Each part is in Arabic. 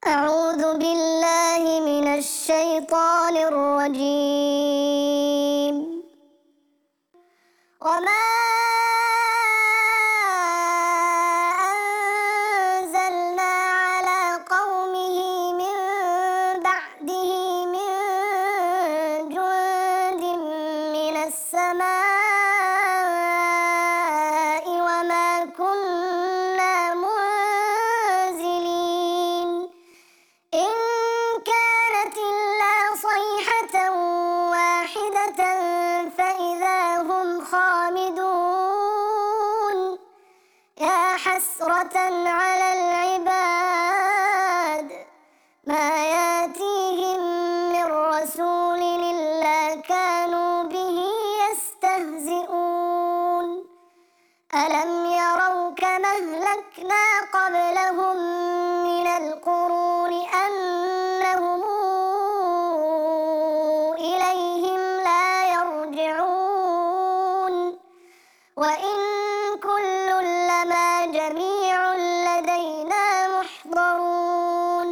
أعوذ بالله من الشيطان الرجيم. وما أنزلنا على قومه من بعده من جند من السماء وما كنا منزلين إن كانت إلا صيحة واحدة فإذا هم خامدون يا حسرة على العباد ما ياتيهم من رسول إلا كانوا به يستهزئون ألم يروا كما أهلكنا قبلهم من القرون أنهم إليهم لا يرجعون وإن كل لما جميع لدينا محضرون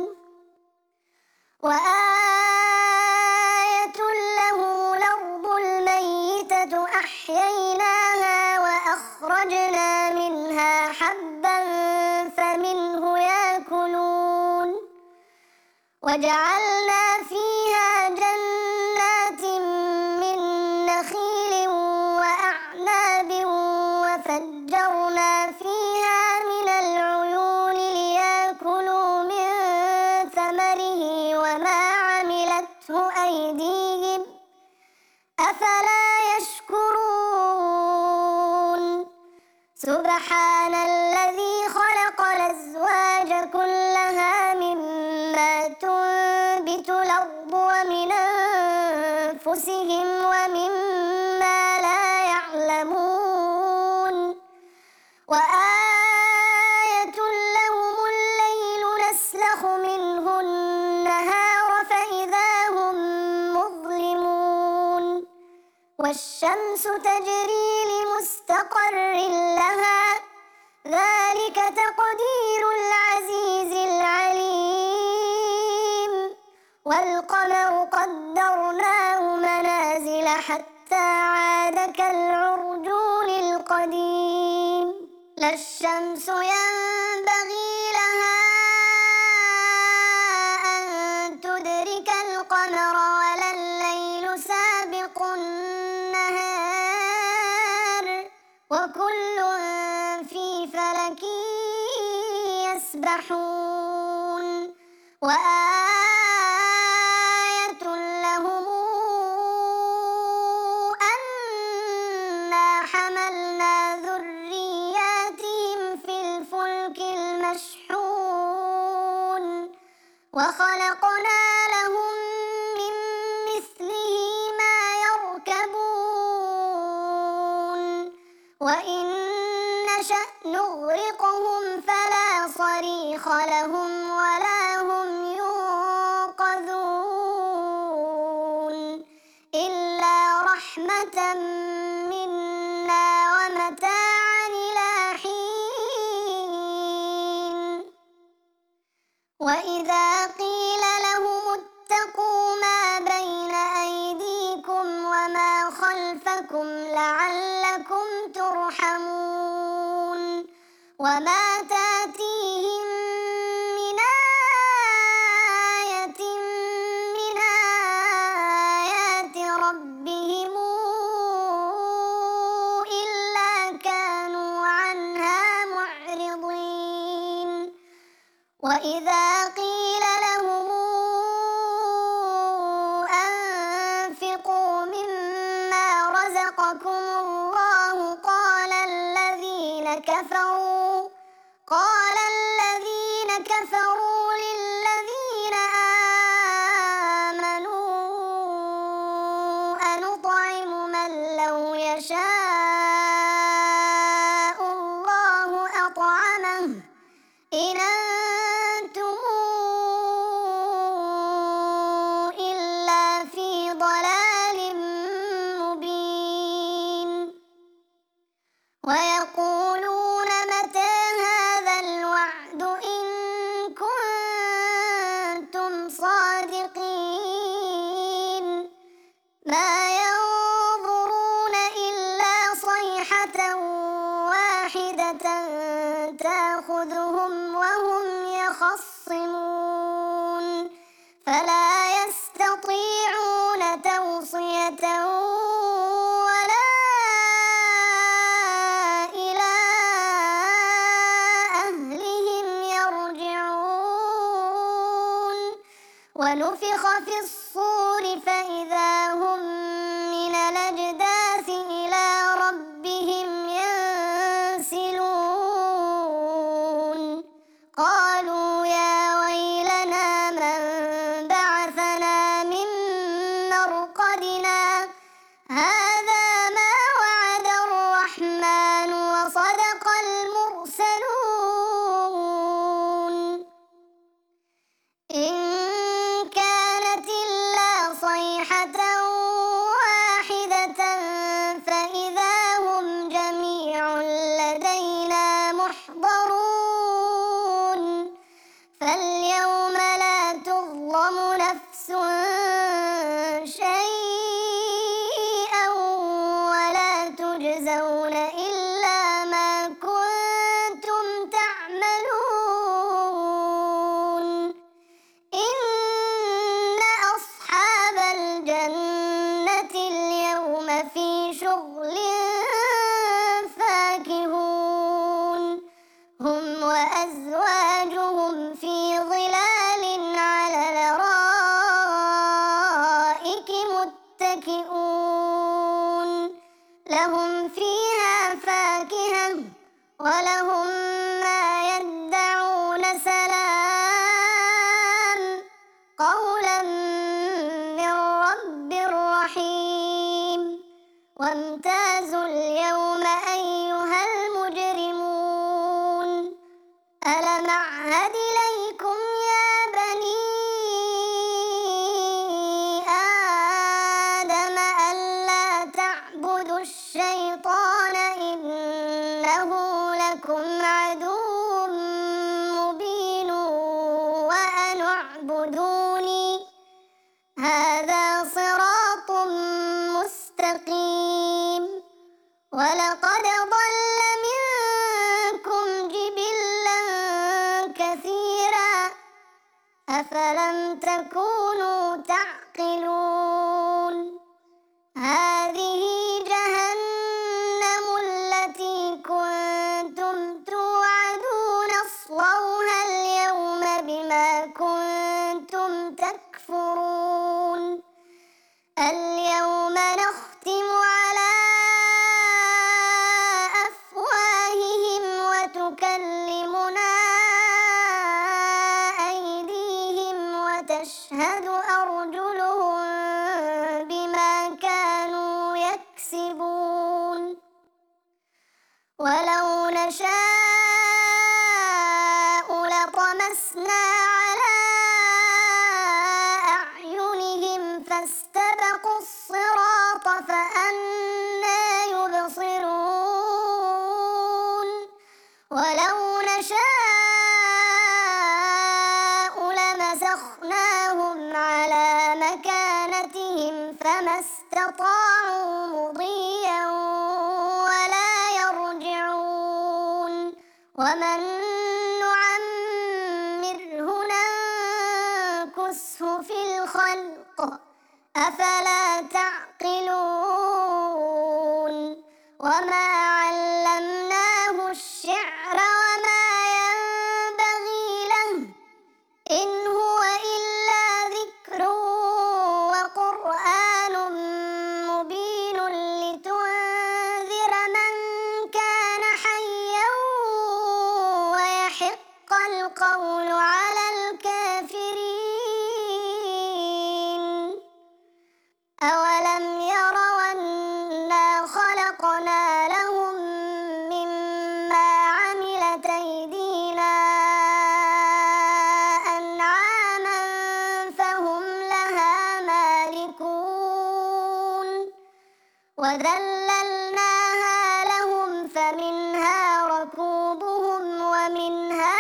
وآية لهم الأرض الميتة أحييناها وأخرجنا منها حبا فمنه يأكلون وجعلنا فيها جنات من نخيل وأعناب وفجرنا فيها من العيون ليأكلوا من ثمره وما عملته أيديهم أفلا يشكرون سبحان الذي خلق الأزواج كلها مما تنبت الأرض ومن أنفسهم ومما لا يعلمون وآية لهم الليل نسلخ منه النهار فإذا هم مظلمون والشمس تجري لمستقر لها ذلك تقدير العزيز العليم والقمر قدرناه منازل حتى عاد كالعرجون القديم لا الشمس ينبغي لها أن تدرك القمر ولا الليل سابق النهار وكل في فلك يسبحون وآية لهم أنا حملنا ذرياتهم في الفلك المشحون وخلقنا لهم من مثله ما يركبون وإن نشأ نغرقهم فلا صريخ لهم ولا هم ينقذون إلا رحمة منا ومتاعا إلى حين وإذا قيل لهم اتقوا ما بين أيديكم وما خلفكم لعلكم ترحمون وما تأتيهم من آية من آيات ربهم إلا كانوا عنها معرضين وإذا قيل لهم أنفقوا مما رزقكم الله قال الذين كفروا للذين آمنوا أنطعم من لو يشاء الله أطعمه إن أنتم تأخذهم وهم يخصمون فلا يستطيعون توصية ولا إلى أهلهم يرجعون ونفخ في الصور فإذا هم من الأجداث إلى ربهم ينسلون قالوا يا ويلنا من بعثنا من مرقدنا هذا ما وعد الرحمن وصدق المرسلون إن كانت إلا صيحة واحدة فإذا هم جميع لدينا محضرون فاليوم لا تظلم نفس شيئا ولا تجزون إلا ما كنتم تعملون إن أصحاب الجنة اليوم في شغل فاكهون هم وأزواجهم في ظلال على الأرائك متكئون لهم فيها فاكهة ولهم ما يدعون سلام قولا من رب رحيم وامتازوا اليوم أيها المجرمون ألم أعهد إليكم يا بني آدم ألا تعبدوا الشيطان إنه لكم عدو مبين وأن اعبدوني هذا صراط مستقيم ولقد ضل منكم جبلا كثيرا أفلم تكونوا تعقلون هذه جهنم التي كنتم توعدون اصلوها اليوم بما كنتم تكفرون اليوم نختم على أفواههم وتكلمنا أيديهم وتشهد أرجلهم بما كانوا يكسبون ولو نشاء لطمسنا على أعينهم فاستبقوا الصراط فأنى يبصرون ولو نشاء لمسخناهم على مكانتهم فما استطاعوا مضيا ولا يرجعون ومن نعمره ننكسه في الخلق أفلا تعقلون وما علمناه الشعر وما ينبغي له إن هو إلا ذكر وقرآن مبين لتنذر من كان حيا ويحق القول على الكافرين أولم يروا أنا خلقنا لهم مما عملت أيدينا أنعاما فهم لها مالكون وذللناها لهم فمنها ركوبهم ومنها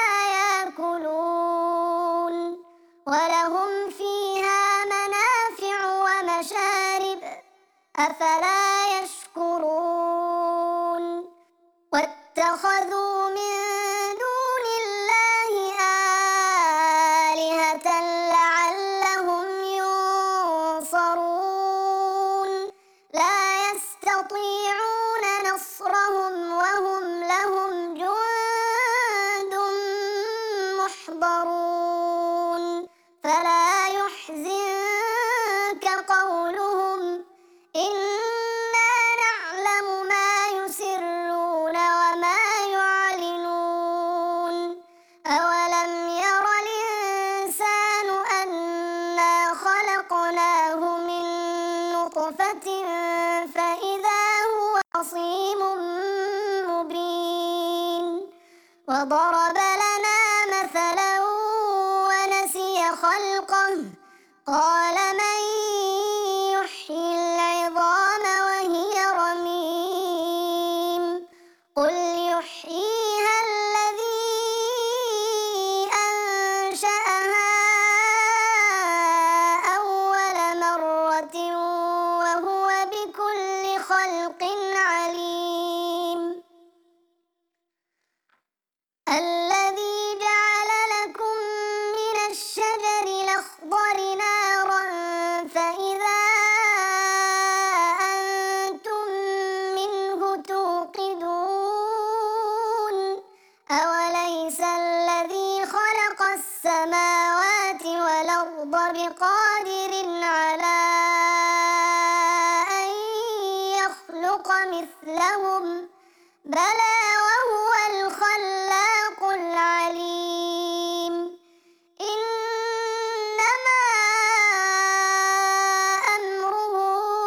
يأكلون ولهم فيها منافع ومشارب أفلا يشكرون واتخذوا من دون فإذا هو خصيم مبين وضرب لنا مثلا ونسي خلقه قال من يحيي العظام وهي رميم قل يحييها الذي أنشأها أول مرة وهو بكل خلق عليم الذي جعل لكم من الشجر الأخضر نارا فإذا أنتم منه توقدون أوليس الذي خلق السماوات والأرض بقادر على أن يخلق مثلهم بلى وهو الخلاق العليم إنما أمره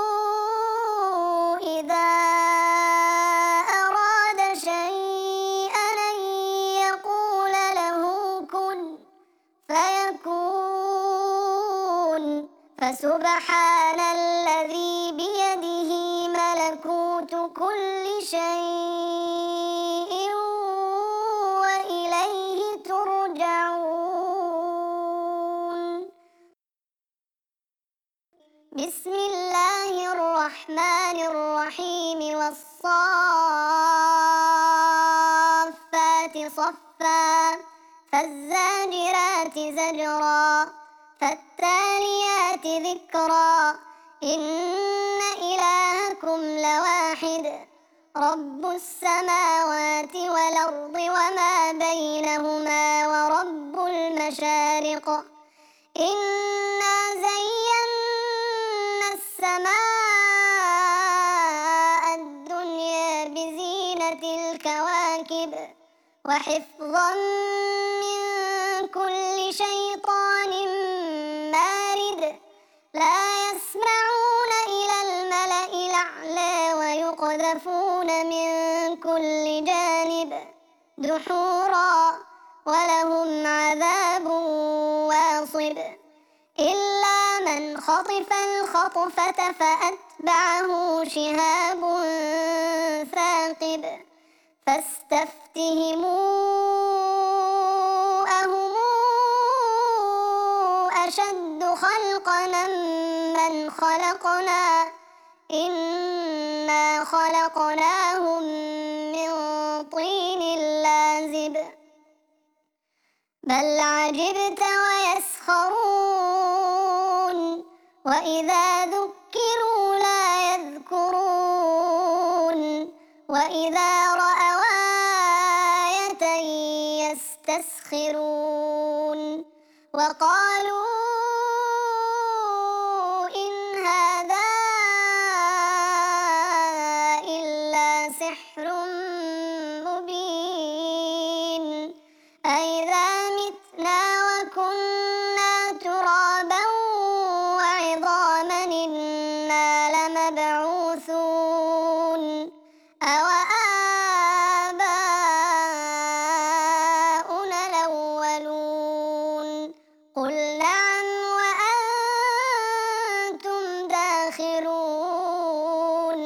إذا أراد شيئا أن يقول له كن فيكون فسبحان الذي بيده ملكوت كل شيء وإليه ترجعون بسم الله الرحمن الرحيم والصافات صفا فالزاجرات زجرا فالتاليات ذكرا إن إلهكم لواحد رب السماوات والأرض وما بينهما ورب المشارق إنا زينا السماء الدنيا بزينة الكواكب وحفظا من كل شيطان مارد لا يسمعون إلى الملأ الأعلى ويقذفون من كل جانب دحورا ولهم عذاب واصب إلا من خطف الخطفة فأتبعه شهاب ثاقب فاستفتهموا أهم أشد خلقنا من خلقنا إنا خلقناهم من طين لازب بل عجبت ويسخرون وإذا ذكروا لا يذكرون وإذا رأوا آية يستسخرون وقالوا إن هذا إلا سحر مبين أإذا متنا وكنا ترابا وعظاما إنا لمبعوثون أوآباؤنا الأولون قل نعم وأنتم داخرون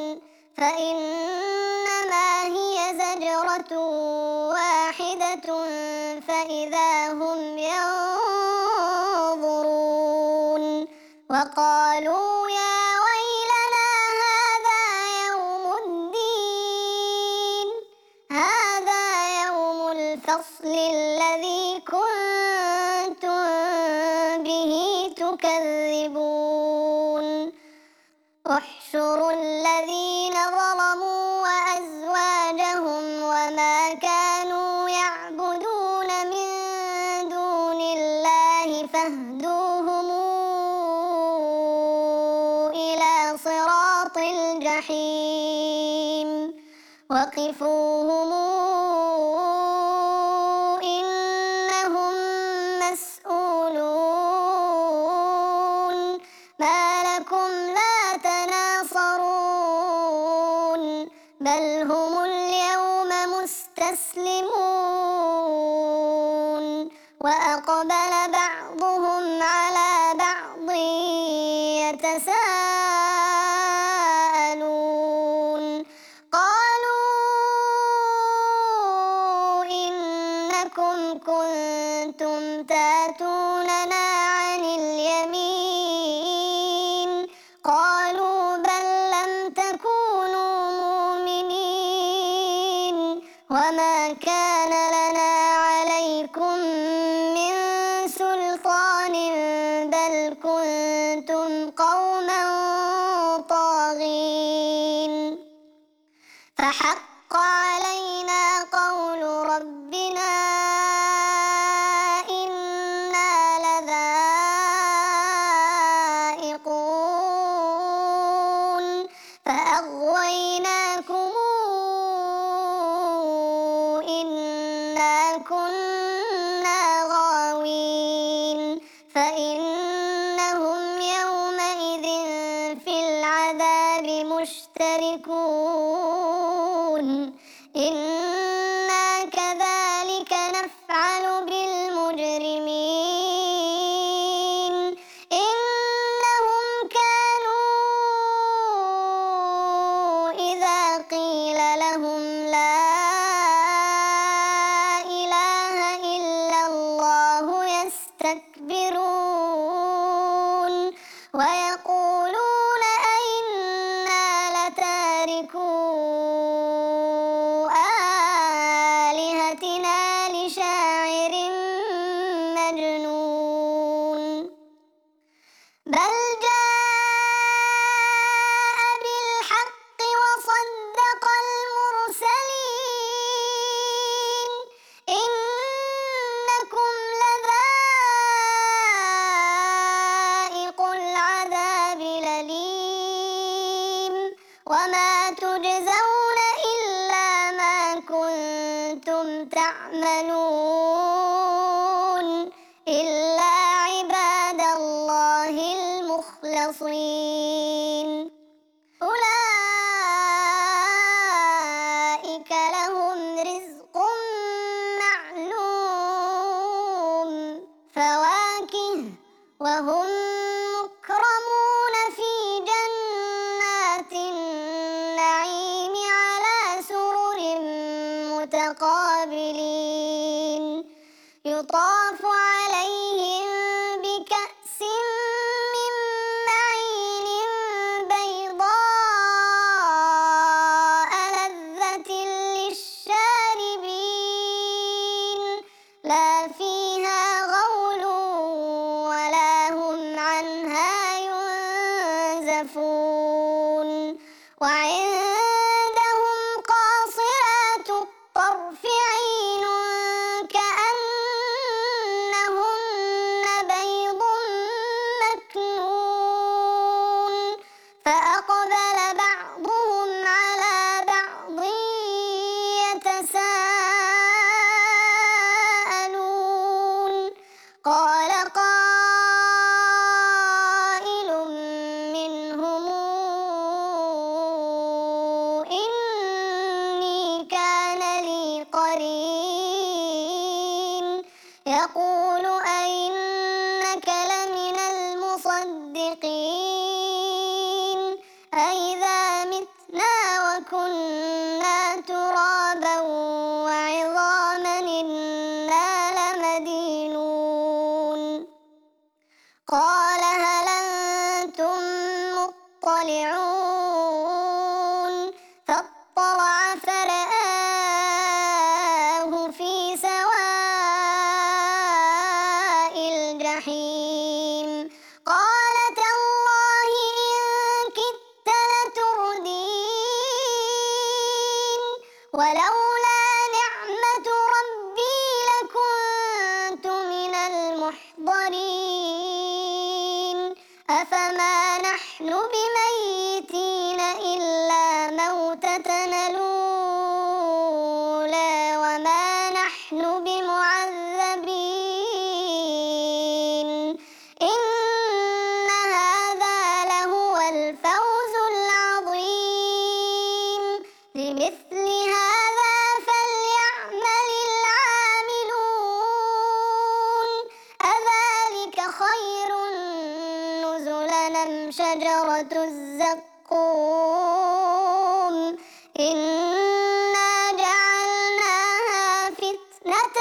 فإنما هي زجرة واحدة فإذا هم ينظرون وقالوا يا ويلنا هذا يوم الدين هذا يوم الفصل الذي كنتم به تكذبون احشروا الذين ظلموا وأزواجهم وما كانوا يعبدون من دون الله فاهدوهم إلى صراط الجحيم وقفوهم إنهم مسؤولون ما لكم لا تناصرون يتساءلون قالوا إنكم كنتم تاتوننا عن اليمين قالوا بل لم تكونوا مؤمنين وما كان لنا عليكم من سلطان بل كنتم قوما طاغين فحق علينا قول ربنا إنا لذائقون فأغويناكم إنا كنا غاوين فإنهم يومئذ في العذاب مشتركون إنا كذلك نفعل بالمجرمين إنهم كانوا إذا قيل لهم لا إله إلا الله يستكبرون ويقولون أئنا لتاركو آلهتنا لشاعر مجنون بل جاء بالحق وصدق المرسلين إنكم لذائق العذاب الأليم وما تجزون إلا ما كنتم تعملون إلا عباد الله المخلصين أولئك لهم رزق معلوم فواكه وهم مكرمون في جنات النعيم على سرر متقابلين يطاف عليهم بكأس من معين بيضاء لذة للشاربين لا فيها غول ولا هم عنها ينزفون وعندهم قاصرات الطرف عين كأنهن بيض مكنون فأقبل بعضهم على بعض يتساءلون قال قائل منهم إني كان لي قرين يقول أئنك لمن المصدقين أئذا متنا وكنا ترابا وعظاما إنا لمدينون قال هل أنتم مطلعون فاطلع فرآه في سواء الجحيم قال تالله إن كدت لتردين ولولا نعمة ربي لكنت من المحضرين أفما نحن بميتين إلا موتتنا الأولى وما نحن بمعذبين إن هذا لهو الفوز العظيم لمثل هذا فليعمل العاملون أذلك خير نزلا شجرة الزقوم إنا جعلناها فتنة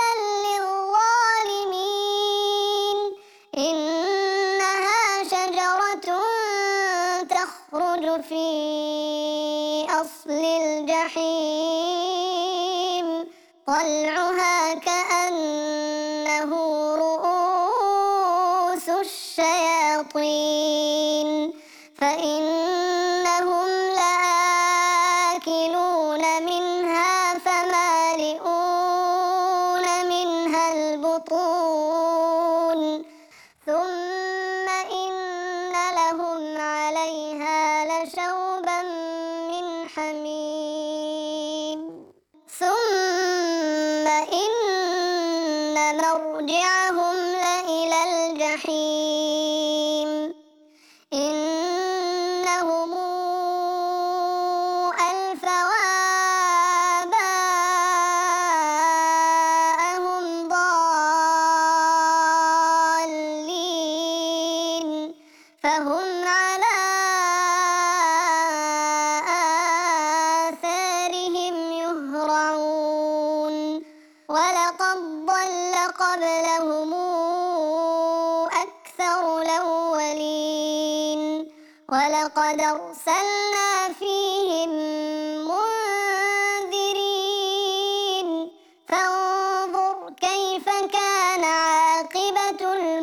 للظالمين إنها شجرة تخرج في أصل الجحيم طلعها كأنه رؤوس الشياطين فإنهم لآكلون منها فمالئون منها البطون ثم إن لهم عليها لشوبا من حميم ثم إن مرجعهم لإلى الجحيم إنهم ألفوا آباءهم ضالين فهم على آثارهم يهرعون ولقد ضل قبلهم أكثر الأولين ولقد أرسلنا فيهم منذرين فانظر كيف كان عاقبة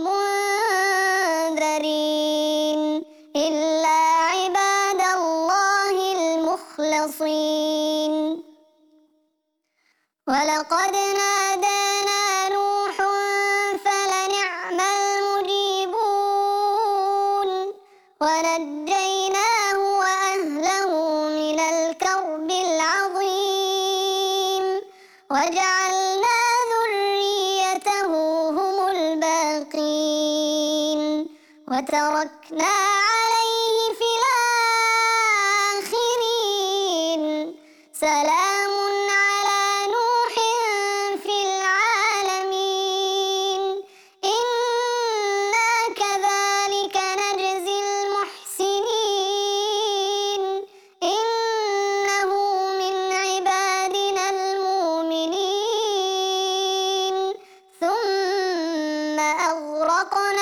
المنذرين إلا عباد الله المخلصين ولقد نادانا نوح فلنعم المجيبون ونجيناه وأهله من الكرب العظيم وجعلنا ذريته هم الباقين وتركنا عليه في الآخرين سلام على نوح في العالمين إنا كذلك نجزي المحسنين إنه من عبادنا المؤمنين ثم أغرقنا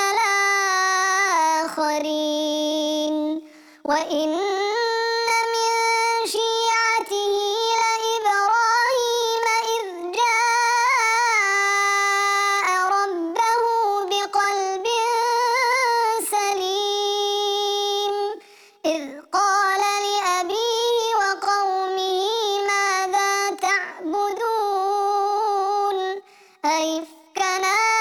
الآخرين وإن من شيعته لإبراهيم إذ جاء ربه بقلب سليم إذ قال لأبيه وقومه ماذا تعبدون أئفكا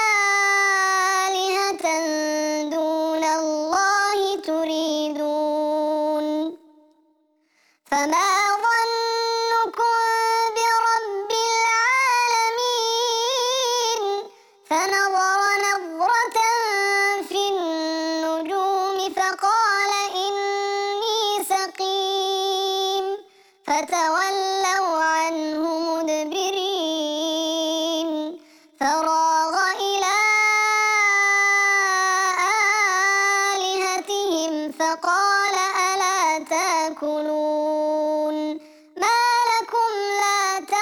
آلهة دون الله تريدون فما ظنكم برب العالمين فنظر نظرة في النجوم فقال إني سقيم فتولوا عنه مدبرين فراغ إلى آلهتهم فقال ألا تأكلون ما لكم لا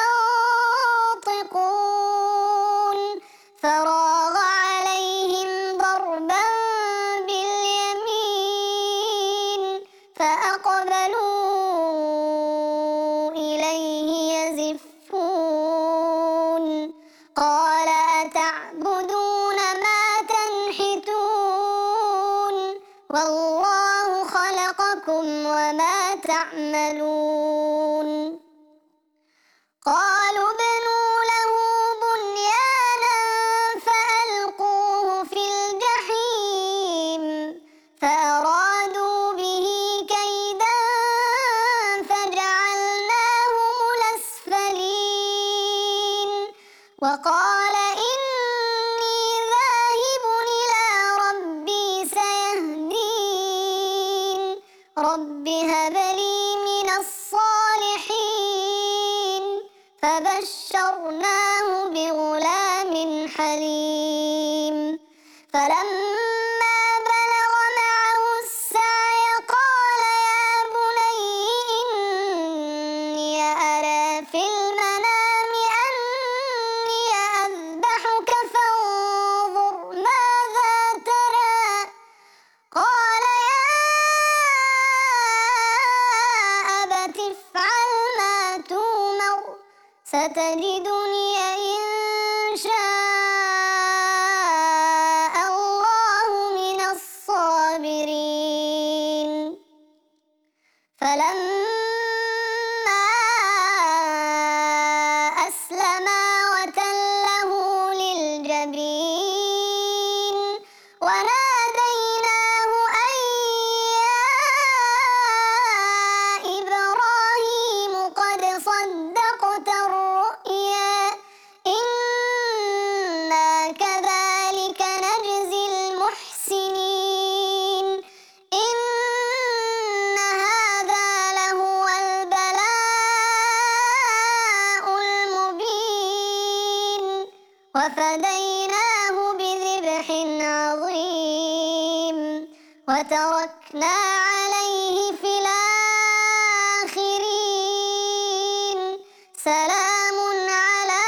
تنطقون فراغ عليهم ضربا باليمين فأقبلوا إليه يزفون قال أتعبدون ما تنحتون والله خلقكم وما تعملون قالوا ابنوا له بنيانا فألقوه في الجحيم فأرادوا به كيدا فجعلناهم الأسفلين وقال إني ذاهب إلى ربي سيهدين رب هب لي من الصالحين فبشرناه ستجدني إن شاء الله من الصابرين. فلما أسلما وتله للجبين وناديناه أن يا إبراهيم قد صدقت الرؤيا إنا كذلك نجزي المحسنين. إن هذا لهو البلاء المبين. وفديناه بذبح عظيم وتركنا عليه في الآخرين. سلام على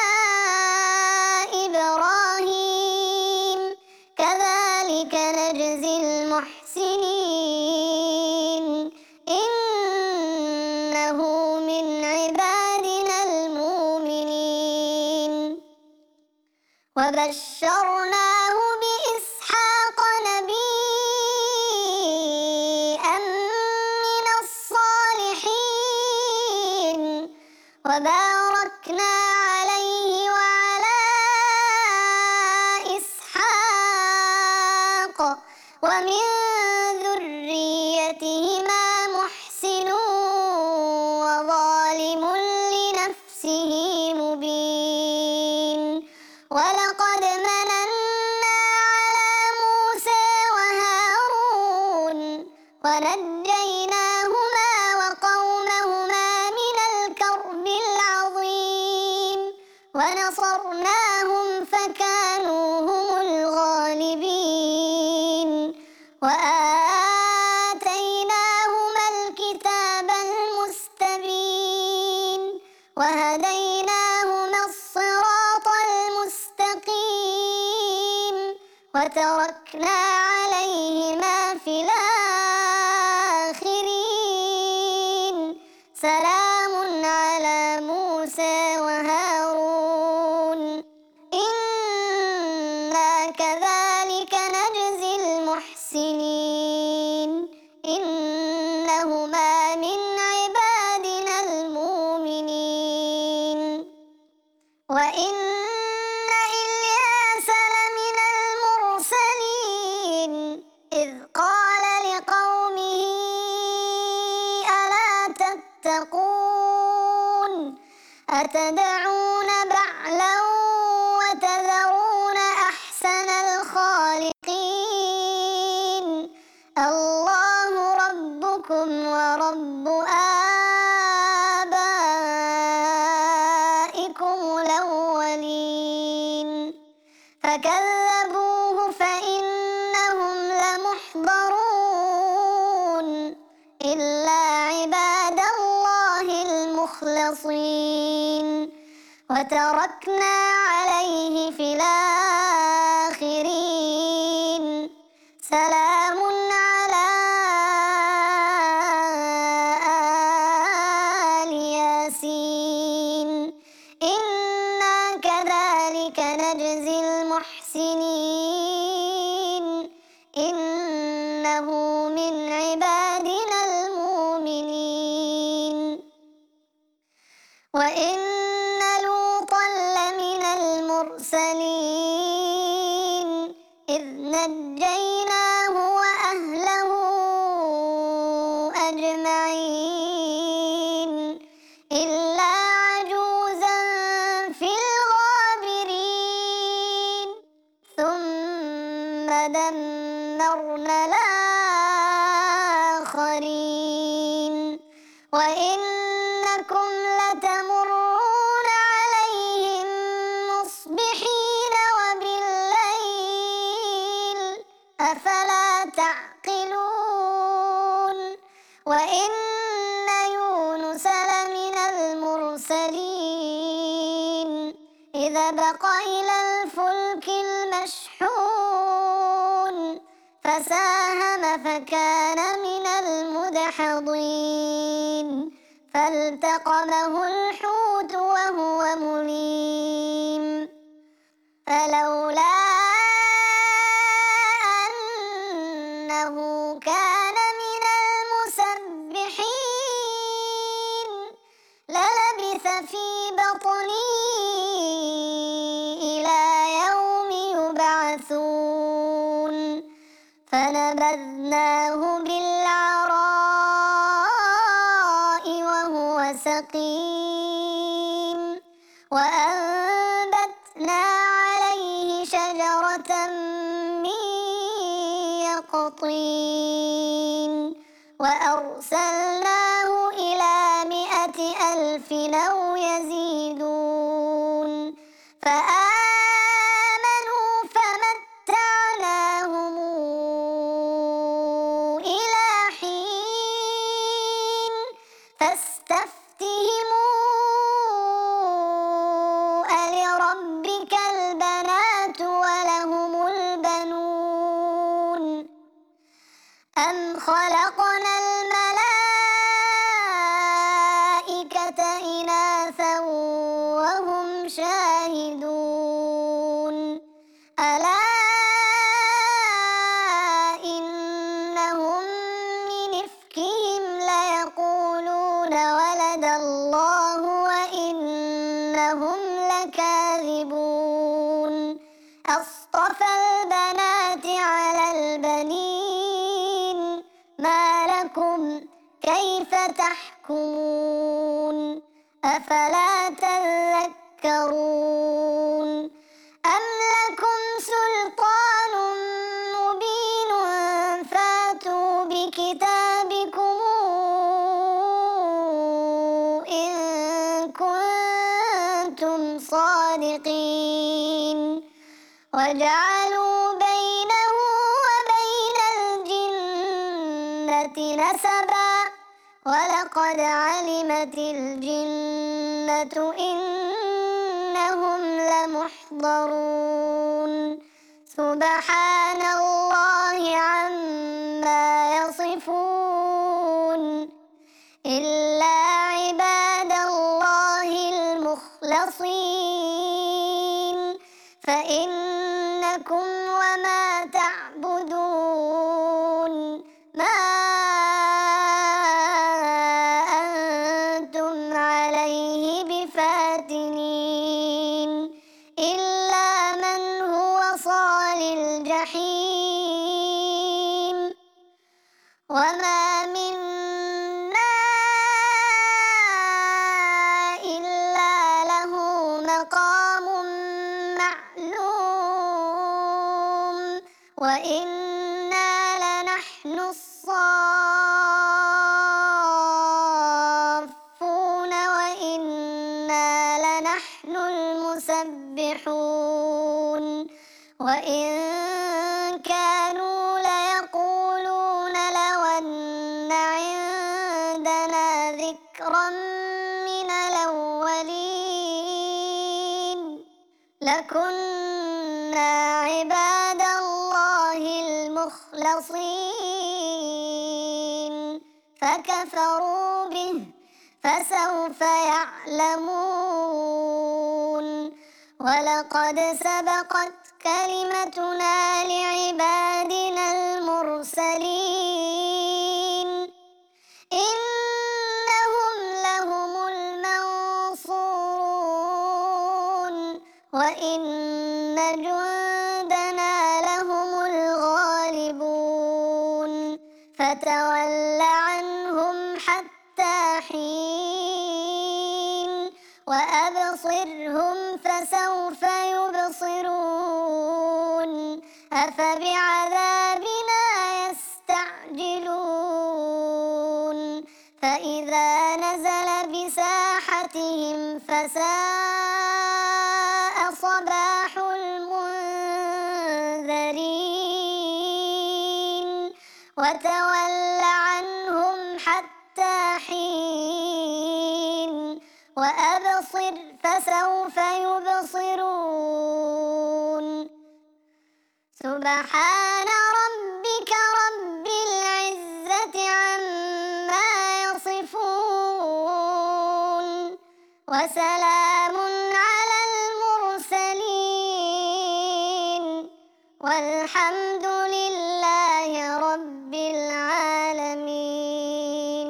إبراهيم كذلك نجزي المحسنين. إنه من عبادنا المؤمنين. وبشرناه بإسحاق نبيا من الصالحين. وباركنا عليه وعلى إسحاق ومن ذريتهما محسن وظالم لنفسه مبين. ولقد مننا على موسى وهارون ونجيناهما وقومهما من الكرب العظيم ونصرناهم فكانوا هم الغالبين. وآتيناهما الكتاب المستبين وهديناهما الصراط المستقيم. وتركنا عليهما في الآخرين. سلام على موسى وهارون. إنا كذلك نجزي المحسنين. إنهما من عبادنا المؤمنين. وإن إلياس لمن المرسلين إذ قال لقومه ألا تتقون أتدعون بعلا وتذرون أحسن الخالقين الله ربكم ورب آبائكم الأولين. فكذبوه فإنهم لمحضرون إلا عباد الله المخلصين. وتركنا عليه في الآخرين. سلام على آل ياسين. إنا كذلك نجزي المحسنين. إنه من عبادنا المؤمنين. وإن لوطا لمن المرسلين إذ نجيناه وأهله أجمعين إلا عجوزا في الغابرين. ثم دمرنا الآخرين. وإنكم لتمرون عليهم مصبحين وبالليل أفلا تعقلون. وإن يونس لمن المرسلين إذا بق إلى الفلك المشحون فساهم فكان من المدحضين. فالتقمه الحوت وهو مليم فلولا أنه كان من المسبحين للبث في بطنه إلى يوم يبعثون فنبذناه بالعراء وهو سقيم وأنبتنا عليه شجرة من يقطين وأرسلناه إلى 100,000 أو يزيدون فآمنوا فمتعناهم إلى حين فاستفتهم ألربك البنات ولهم البنون أم خلقنا الملائكة إناثا وهم شاهدون ألا إنهم من إفكهم ليقولون ولد الله وإنهم لكاذبون أصطفى البنات على البنين ما لكم كيف تحكمون أفلا تذكرون أم لكم سلطان مبين فاتوا بكتابكم إن كنتم صادقين وجعلوا بينه وبين الجنة نسبا ولقد علمت الجنة إنهم لمحضرون سبحان الله عما يصفون إلا عباد الله المخلصين فإنكم وما تعبدون ما أنتم عليه بفاتنين إلا من هو صال الجحيم وما منا إلا له مقام معلوم وإنا لنحن الصافون وإنا لنحن المسبحون وإن كانوا ليقولون لو أن عندنا ذكرا من الأولين لكنا عباد الله المخلصين فكفروا به فسوف يعلمون ولقد سبقت كلمتنا لعبادنا المرسلين إنهم لهم المنصورون وإن جندنا لهم الغالبون فتول عنهم حتى حين وأبصرهم فسوف يبصرون أفبعذابنا يستعجلون فإذا نزل بساحتهم فساء صباح المنذرين وتول عنهم حتى حين وأبصر فسوف يبصرون سبحان ربك رب العزة عما يصفون وسلام على المرسلين والحمد لله رب العالمين.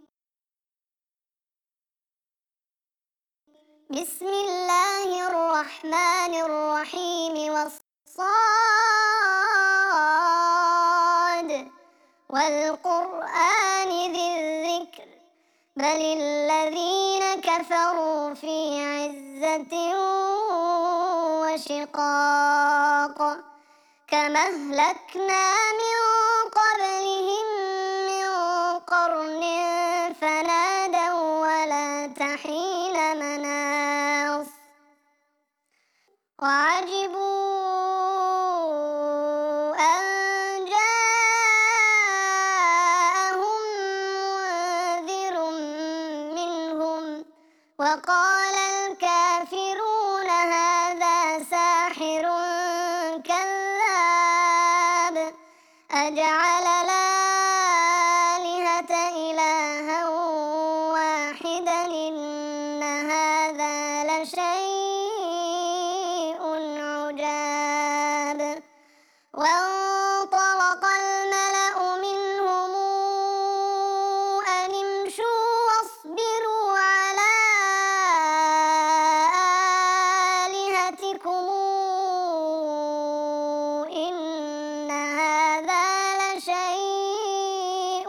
بسم الله الرحمن الرحيم والصاد والقرآن ذي الذكر بل الذين كفروا في عزة وشقاق كما أهلكنا من قبلهم من قرن فنادوا ولا تحين مناص وعجبوا أن جاءهم منذر منهم وقال الكافرون هذا ساحر كذاب أجعل الآلهة إلها واحدا إن هذا لشيء عجاب. وانطلق الملأ منهم أن امشوا واصبروا على آلهتكم إن هذا لشيء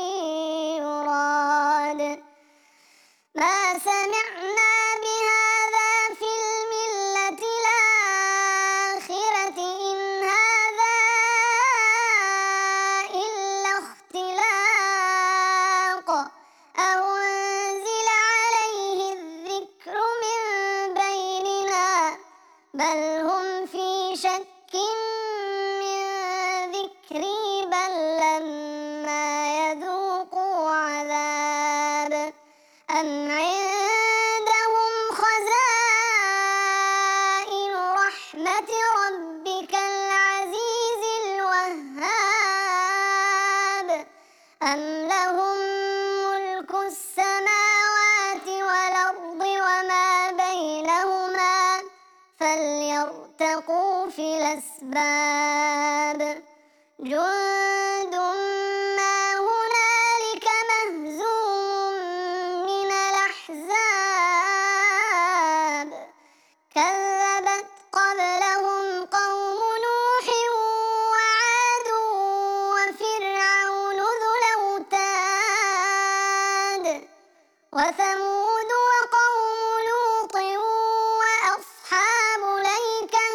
يراد ما سمعنا بهذا في الملة الآخرة إن هذا إلا اختلاق أنزل عليه الذكر من بيننا بل هم في شك من ذكري بل لما يذوقوا عذاب أم عندهم خزائن رحمة ربك العزيز الوهاب أم لهم ملك السماوات والأرض وما بينهما فليرتقوا في الأسباب. جند ما هنالك مهزوم من الأحزاب كذبت قبلهم قوم نوح وعاد وفرعون ذو الأوتاد وثمود وقوم لوط وأصحاب الأيكة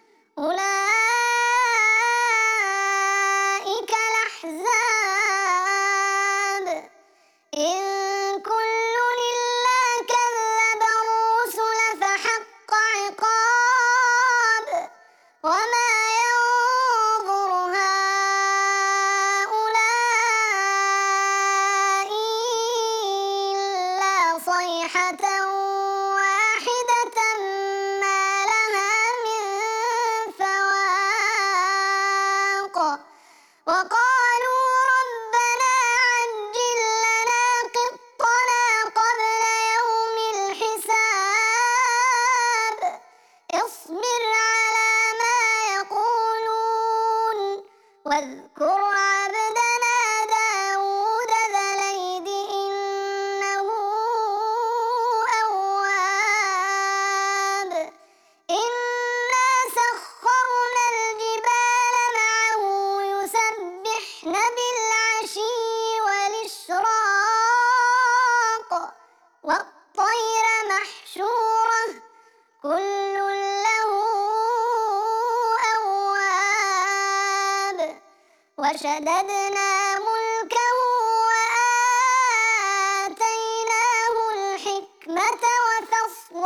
أولئك الأحزاب إن كل إلا كذب الرسل فحق عقاب وما ينظر هؤلاء إلا صيحة واحدة ما لها من فواق وقالوا ربنا عجل لنا قطنا قبل يوم الحساب اصبر على ما يقولون واذكر عبدنا داود ذا الأيد إنه أواب إنا سخرنا الجبال معه يسبحن بالعشي والإشراق والطير محشورة كل له أواب وشددنا ملكه وآتيناه الحكمة وفصل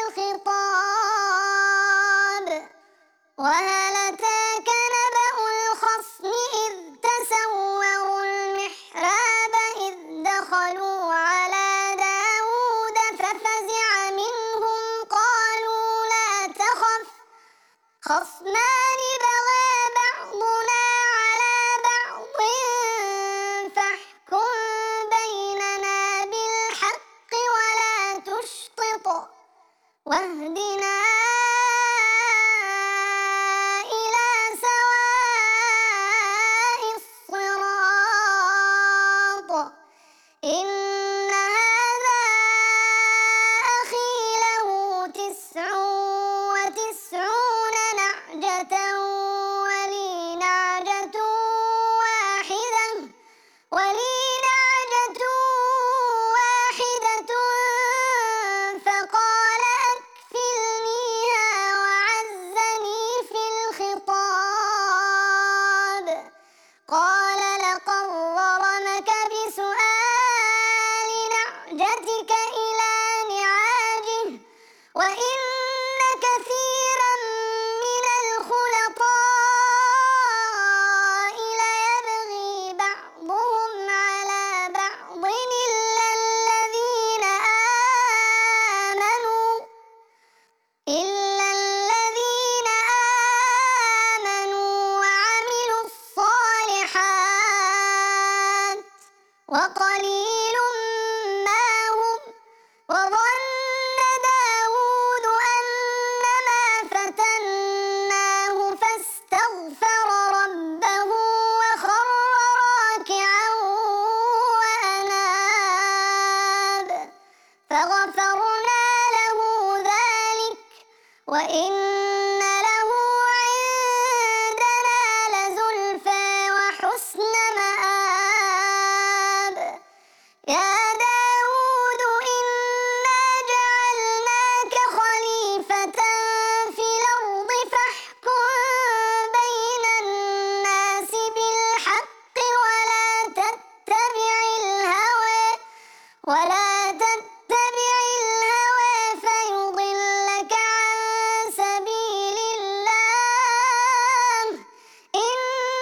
الخطاب وهل أتاك نبأ الخصم إذ تسوروا المحراب إذ دخلوا على داود ففزع منهم قالوا لا تخف خصمان بغى بعضنا على بعض فاحكم بيننا بالحق ولا تشطط وقليل ما هم. وظن داود أنما فتناه فاستغفر ربه وخر راكعا وأناب فغفرنا له ذلك وإن له عندنا لزلفى وحسن مآب. يا داود إنا جعلناك خليفة في الأرض فاحكم بين الناس بالحق ولا تتبع الهوى فيضلك عن سبيل الله. إن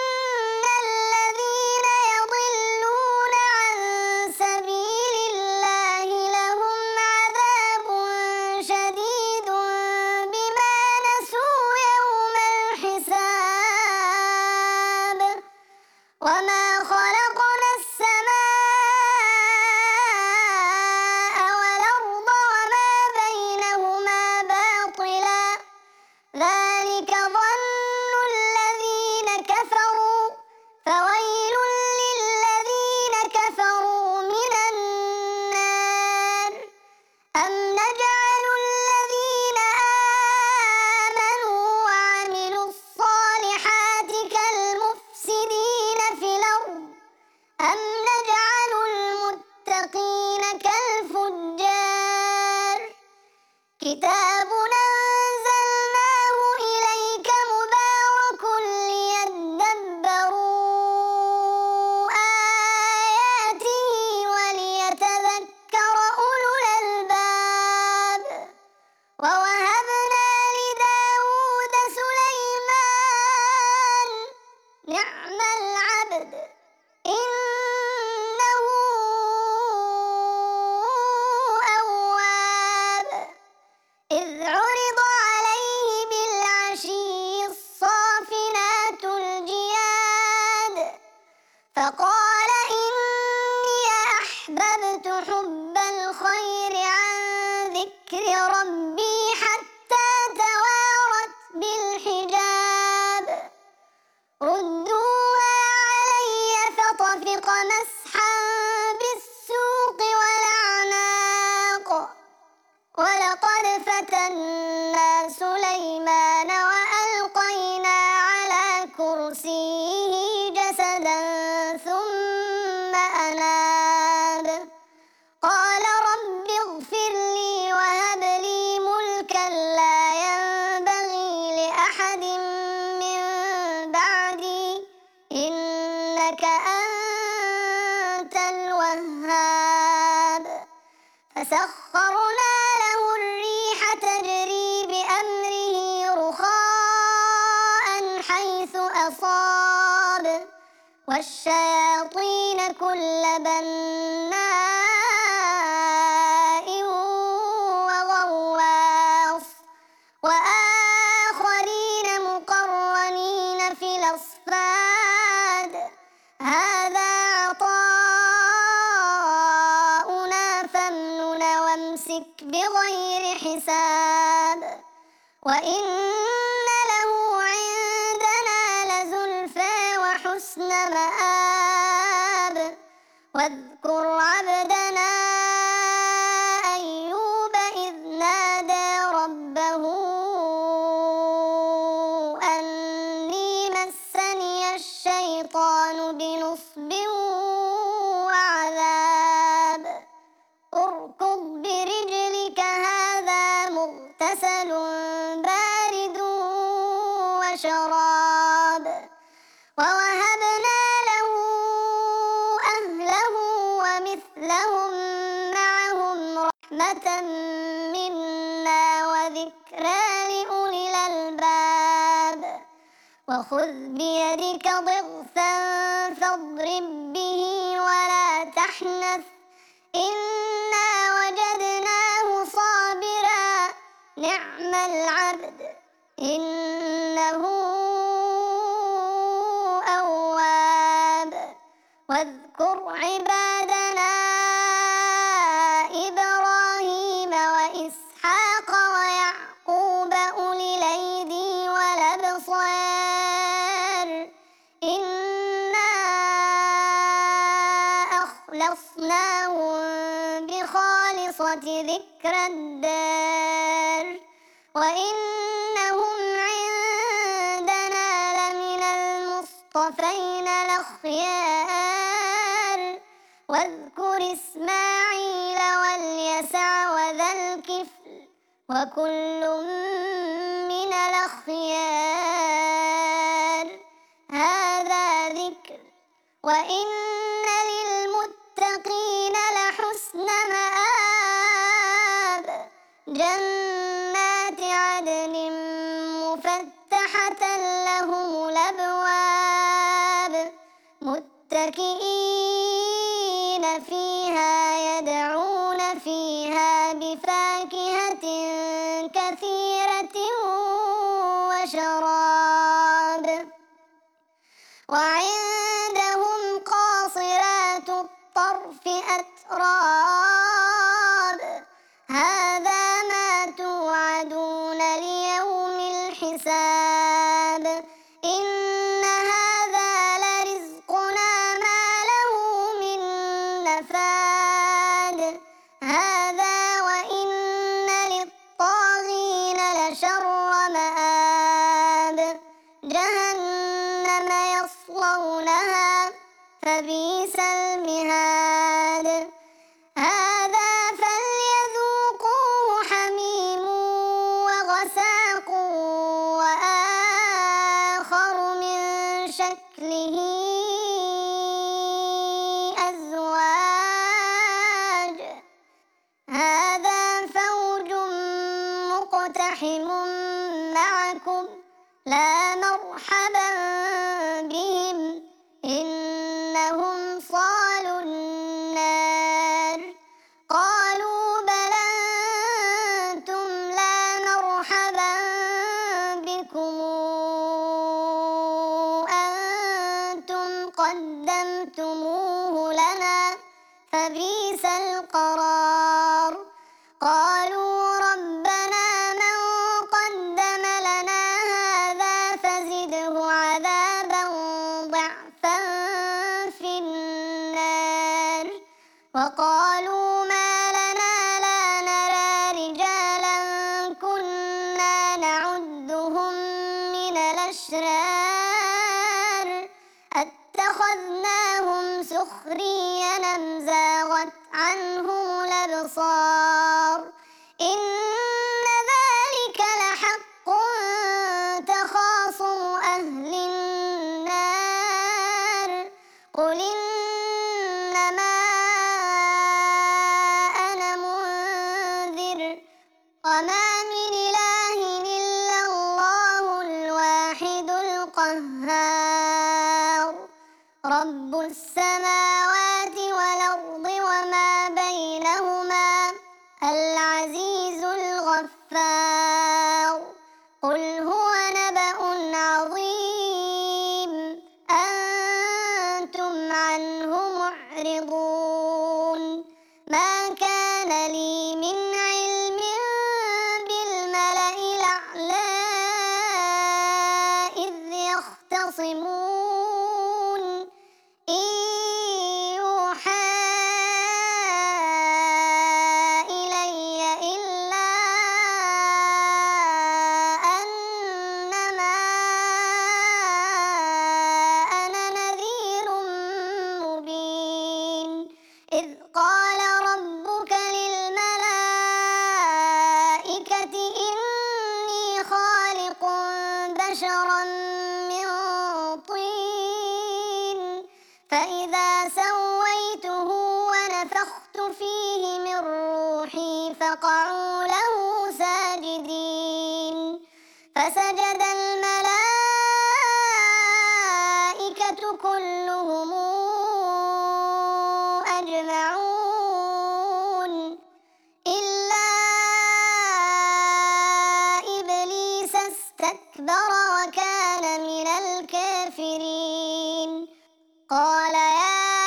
الذين يضلون عن سبيل الله لهم عذاب شديد بما نسوا يوم الحساب. وما خلقنا السماء والأرض وما بينهما باطلا ذلك ظن الذين كفروا فويل للذين كفروا من النار. أم نجعل الذين آمنوا وعملوا الصالحات كالمفسدين في الأرض أم نجعل المتقين كالفجار. كتاب أنزلناه إليك مبارك ليدبروا آياته وليتذكر أولو الألباب. ووهبنا لداود سليمان نعم العبد إنه أواب. إذ عرض عليه بالعشي الصافنات الجياد فقال إني أحببت حب الخير عن ذكر ربي حتى توارت بالحجاب. ردوها علي فطفق مسحا بالسوق والأعناق. ولقد فتنا سليمان وألقينا على كرسيه جسدا ثم أناب. قال رب اغفر لي وهب لي ملكا لا ينبغي لأحد من بعدي إنك أنت الوهاب. فسخرنا له الريح تجري بأمره رخاء حيث أصاب والشياطين كل بناء وغواص وآخرين مقرنين في الأصفاد. هذا عطاؤنا فامنن وامسك بغير حساب. وإن له عندنا لزلفى وحسن مآب. واذكر عبدنا أيوب إذ نادى ربه أني مسني الشيطان بنصب وعذاب. اركض برجلك هذا مغتسل بارد وشراب. ووهبنا له أهله ومثلهم معهم رحمة منا وذكرى لأولي الألباب. وخذ بيدك ضغثا فاضرب به ولا تحنث إنا وجدناه صابرا نعم العبد إنه أواب. واذكر عبادنا إبراهيم وإسحاق ويعقوب أولي الأيدي والأبصار إنا أخلصناهم بخالصة ذكر الدار وإنهم عندنا لمن المصطفين الأخيار واذكر إسماعيل واليسع وذا الكفل وكل من الأخيار هذا ذكر وإن للمتقين لحسن مآب جنات عدن مفتحة لهم الأبواب متكئين فيها يدعون فيها بفاكهة كثيرة وشراب وعندهم قاصرات الطرف أتراب هذا ما توعدون ليوم الحساب إن هذا لرزقنا ما له من نفاد هذا وإن للطاغين لشر مآب جهنم يصلونها فبئس المهاد هذا فليذوقوه حميم وغساق وآخر من شكله أزواج هذا فوج مقتحم معكم لا مرحبا بهم إنهم صالوا النار قالوا بل أنتم لا مرحبا بكم أنتم قدمتموه لنا فبئس القرار قالوا ربنا من قدم لنا هذا فزده عذابا ضعفا في النار وقالوا ما لنا لا نرى رجالا كنا نعدهم من الأشرار اتخذناهم سخريا أم زاغت عنهم الأبصار إن ذلك لحق تخاصم أهل النار قل إنما أنا منذر وما من إله إلا الله الواحد القهار رب السماوات والأرض وما بينهما العزيز الغفار قل هو نبأ عظيم أنتم عنه معرضون ما كان لي من علم بالملأ الأعلى إذ يختصمون إن يوحى إلي إلا أنما أنا نذير مبين إذ قال ربك للملائكة إني خالق بشرا من طين فإذا سويته ونفخت فيه من روحي فقعوا له ساجدين فسجد الملائكة كلهم أجمعون إلا إبليس استكبر وكان من الكافرين قال يا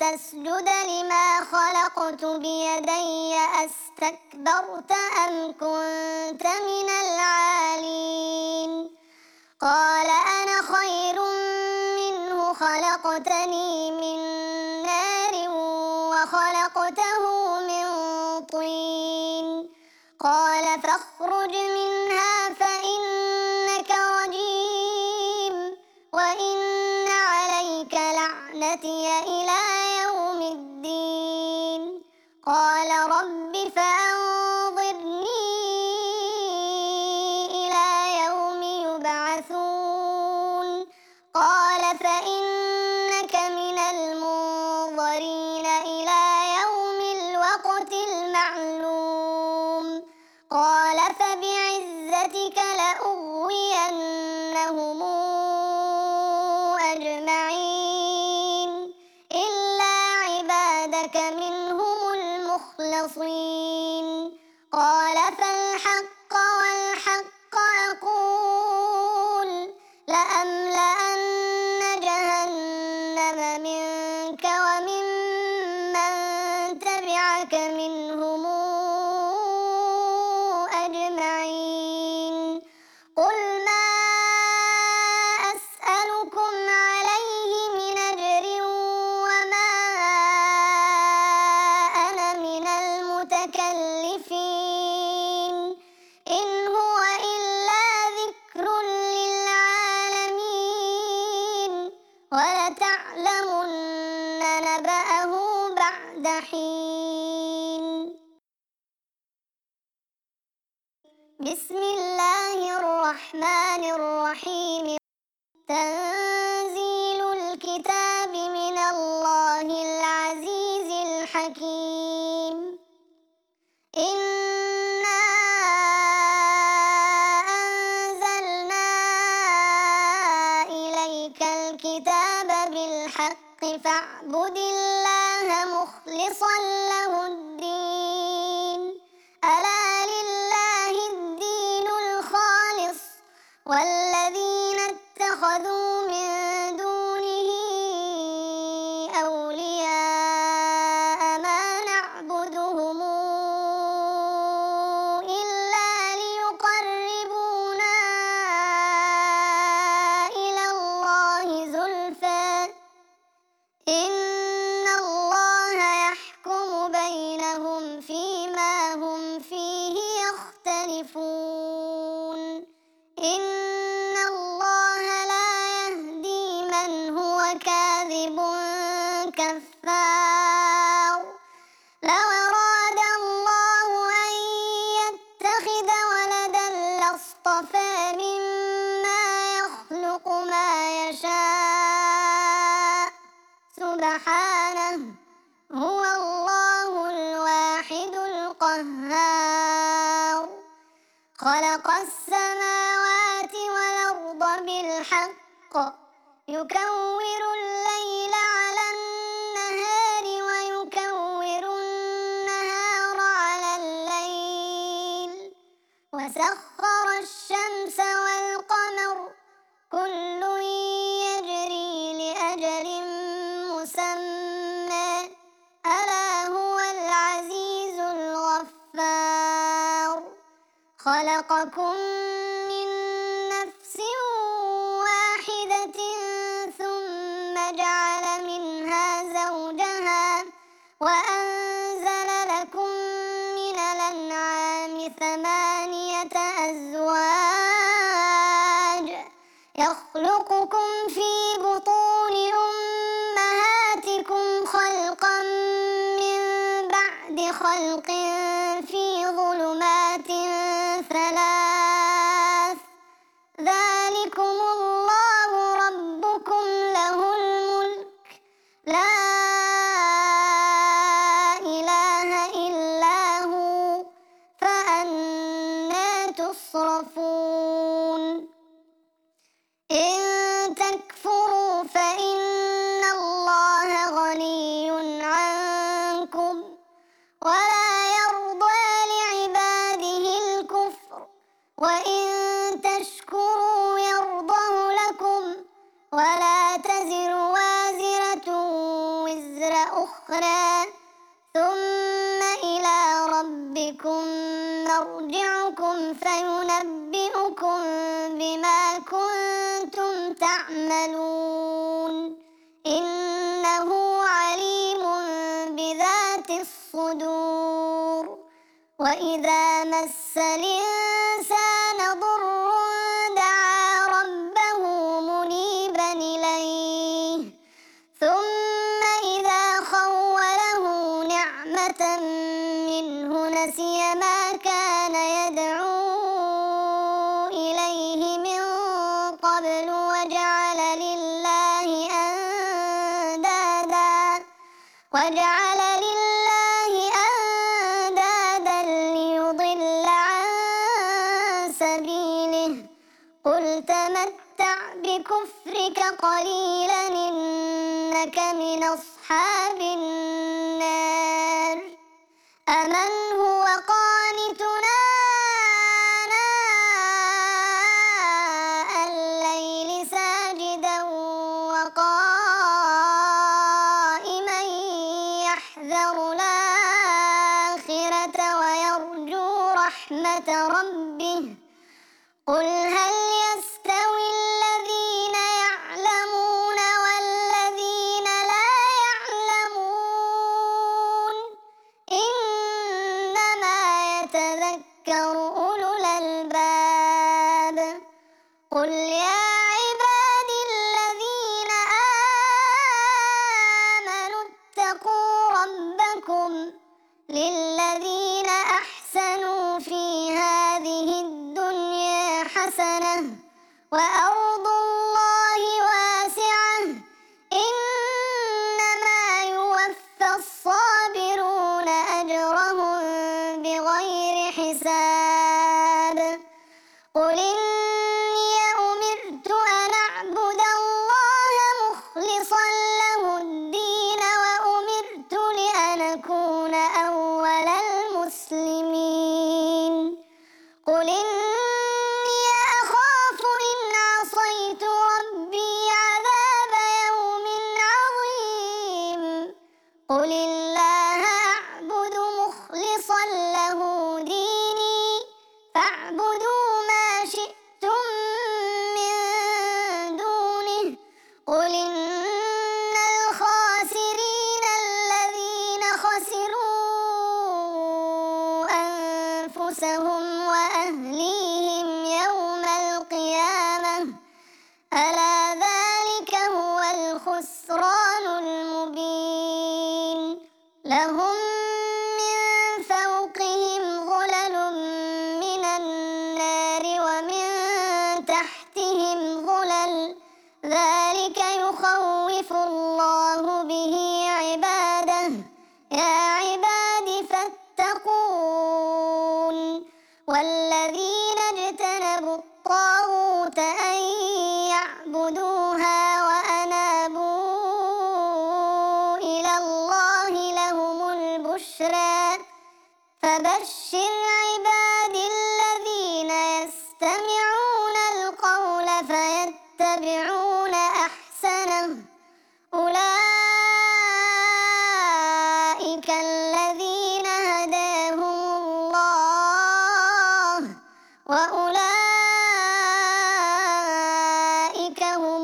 تسجد لما خلقت بيدي أستكبرت أم كنت من العالين قال أنا خير منه خلقتني من نار وخلقته من طين قال فاخرج منها فإنك رجيم وإن عليك لعنتي إلى يوم الدين قال رب فأنظرني إلى يوم يبعثون قال فإنك من المنظرين إلى يوم الوقت المعلوم قال فبعزتك لأغوينهم أجمعين إلا عبادك منهم المخلصين قال فالحق والحق أقول لأملأن جهنم منك ومن من تبعك منهم أجمعين قل ما أسألكم عليه من أجر وما أنا من المتكلفين إن هو إلا ذكر للعالمين ولتعلمن نبأه بعد حين بسم الله الرحمن الرحيم تنزيل الكتاب من الله العزيز الحكيم إنا أنزلنا إليك الكتاب بالحق فاعبد الله مخلصا له الدين ألا لله الدين الخالص والذين اتخذوا من دونه أولياء ما نعبدهم إلا ليقربونا إلى الله زلفى إن الله يحكم بينهم فيما هم فيه يختلفون إن الله لا يهدي من هو كاذب كفار لو أراد الله أن يتخذ ولدا لاصطفى مما يخلق ما يشاء سبحانه هو الله الواحد القهار خلق السماوات والأرض بالحق يكور الليل على النهار ويكور النهار على الليل وسخر الشمس والقمر كل يجري لأجل مسمى ألا هو العزيز الغفار خلقكم من نفس واحدة ثم جعل منها زوجها وأنزل لكم من الأنعام ثمانية أزواج يخلقكم في بطون أمهاتكم خلقا من بعد خلق في ظلمات ثلاث ذلكم الله ربكم له الملك لا إله إلا هو فأنى تصرفون إن تكفروا فإن الله غني عنكم ولا يرضى لعباده الكفر وإن تشكروا يرضه أخرى ثم إلى ربكم مرجعكم فينبئكم بما كنتم تعملون إنه عليم بذات الصدور وإذا مس الإنسان ضر دعا ربه منيبا إليه ثم إذا خوله نعمة منه نسي ما كان يدعو إليه من قبل وجعل لله أندادا ليضل عن سبيله قل تمتع بكفرك قليلا إنك من أصحاب النار أمن هو قانتنا آناء الليل ساجدا وقائما يحذر الآخرة ويرجو رحمة ربه قل هل يستوي الذين يعلمون والذين لا يعلمون إنما يتذكر أولو الألباب قل يا عبادي الذين آمنوا اتقوا ربكم للذين أحسنوا في هذه الدنيا حسنة وأرض الله واسعة إنما يوفى الصابرون أجرهم بغير حساب قل إني أمرت أن أعبد الله مخلصا له الدين وأمرت لأن أكون أول المسلمين قل إني أخاف إن عصيت ربي عذاب يوم عظيم قل الله أعبد مخلصا له ديني فاعبدوا ما شئتم من دونه قل إن الخاسرين الذين خسروا أنفسهم وأهليهم يوم القيامة ألا ذلك هو الخسران المبين لهم من فوقهم ظلل من النار ومن تحتهم ظلل ذلك يخوف الله به عباده يا عباد فاتقون والذين اجتنبوا الطاغوت أن يعبدوها وأنابوا إلى الله لهم البشرى فبشر عبادي الذين يستمعون القول فيتبعون أحسنه أولئك الذين هداهم الله وأولئك هم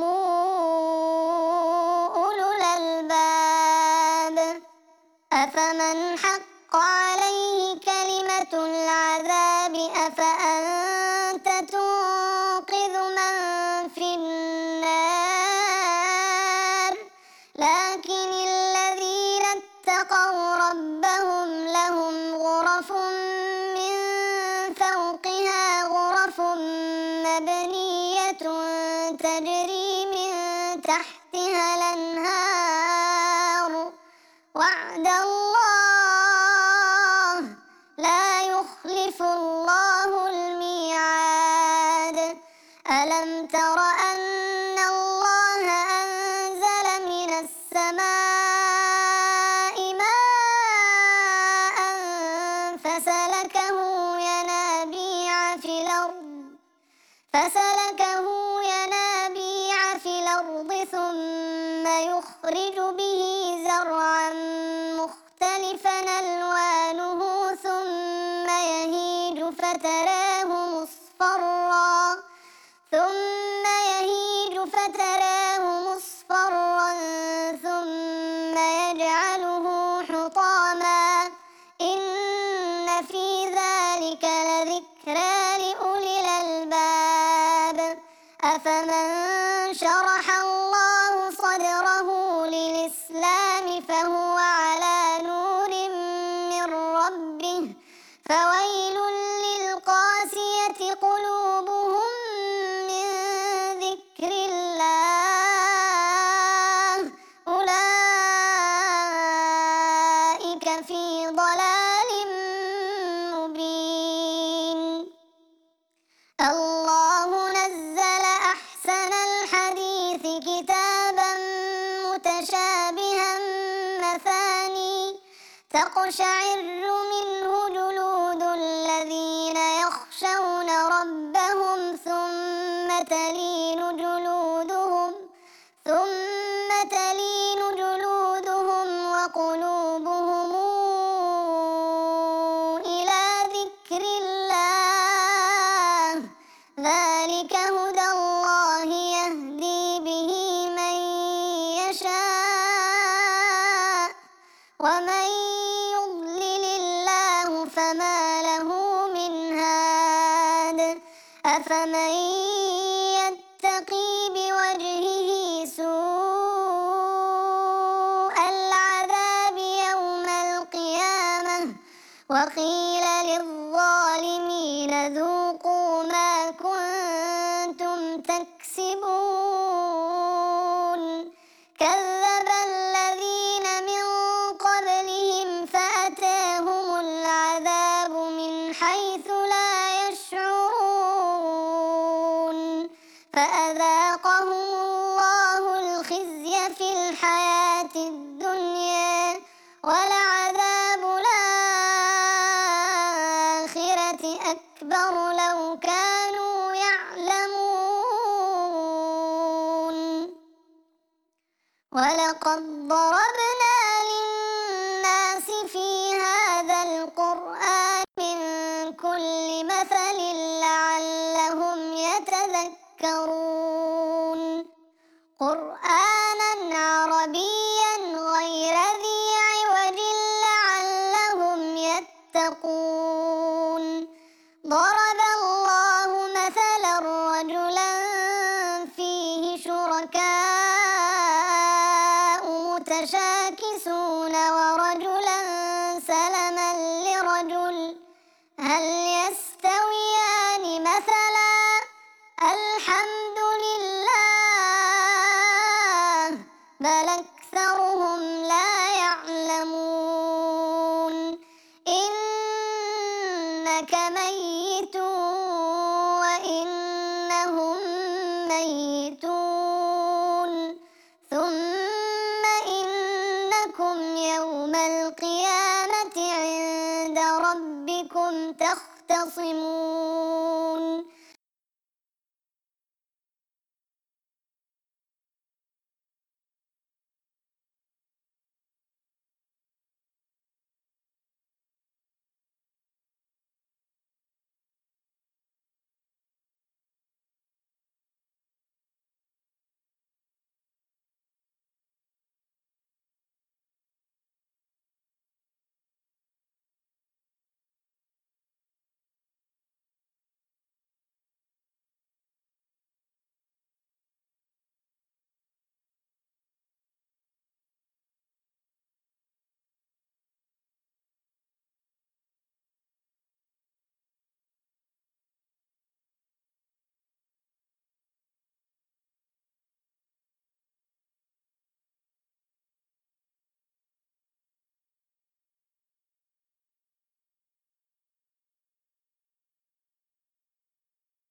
أولو الألباب أفمن حق عليه كلمة العذاب أفأنت تنقذ من في النار لكن الذين اتقوا ربهم لهم غرف من فوقها غرف مبنية تجري من تحتها الأنهار وعد الله لا يخلف الله الميعاد ألم تر أن الله أنزل من السماء ماء فسلكه ينابيع في الأرض ثم يخرج به زرعا فتراه مصفرا ثم يجعله حطاما إن في ذلك لذكرى لأولي الألباب أفمن شرح الله صدره للإسلام فهو على نور من ربه فويل للقاسية قلوبهم من ذكر الله أولئك في ضلال مبين. الله نزل أحسن الحديث كتابا متشابها مثاني تقشعر منه جلود الذين يخشون ربهم ثم تلين جلودهم وقلوبهم إلى ذكر الله ذلك هدى الله يهدي به من يشاء ومن يضلل الله فما له من هاد أفمن يتقي بوجهه سوء العذاب يوم القيامة وقيل للظالمين ذوقوا ما كنتم تكسبون كذب الذين من قبلهم فأتاهم العذاب من حيث لا يشعرون فأذاقهم الله الخزي في الحياة الدنيا ولعذاب الآخرة أكبر لو كانوا يعلمون. ولقد ضربنا للناس في هذا القرآن من كل مثل لعلهم يتذكرون قرآنا عربيا غير ذي عوج لعلهم يتقون. ضرب الله مثلا رجلا فيه شركاء متشاكسون ورجلا سلما لرجل هل يستويان مثلا الحمد لله بل أكثرهم لا يعلمون. إنك ميت وإنهم ميتون ثم إنكم يوم القيامة عند ربكم تختصمون.